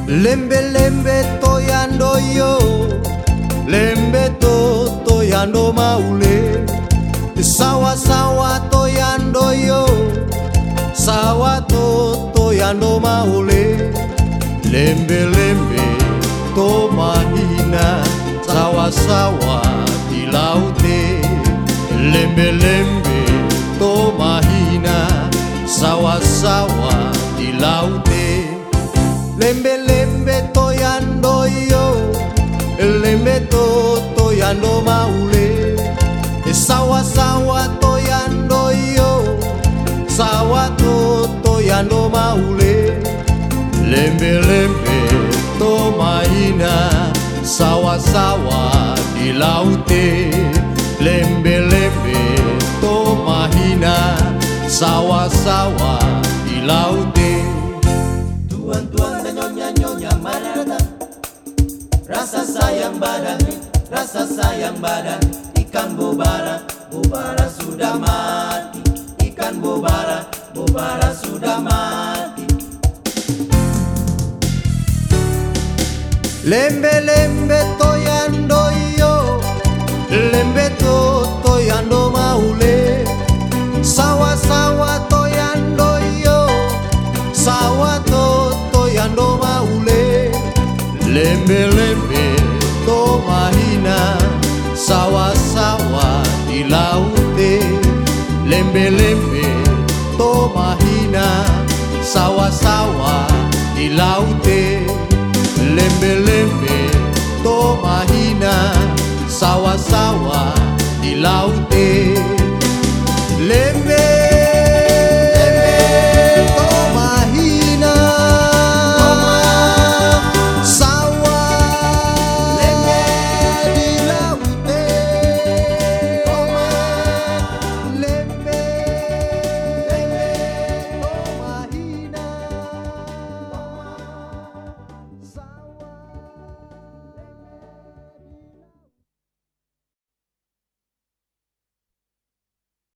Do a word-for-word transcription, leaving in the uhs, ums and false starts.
Lembe lembe toyando yo, lembe to toyando maule. Sawa sawa toyando yo, sawa to toyando maule. Lembe lembe to mahina, sawa sawa di laute. Lembe lembe to mahina, sawa sawa di laute. Lembe lembe toyando yo, lembe to toyando maule. Sawa sawa toyando yo, sawa to toyando maule. Lembe lembe to mahina, sawa sawa di laute. Lembe lembe to mahina, sawa sawa di laute. Tuan-tuan dan nyonya-nyonya mari datang. Rasa sayang badan, rasa sayang badan. Ikan bobara, bobara sudah mati. Ikan bobara, bobara sudah mati. Lembe lembe toyando yo, lembe to toyando maule. Sawa sawa toyando yo, sawa to toyando maule. Lembe lembe to mahina, sawa sawa di laute. Lembe lembe to mahina, sawa sawa di laute. Lembe lembe to mahina, sawa sawa di laute.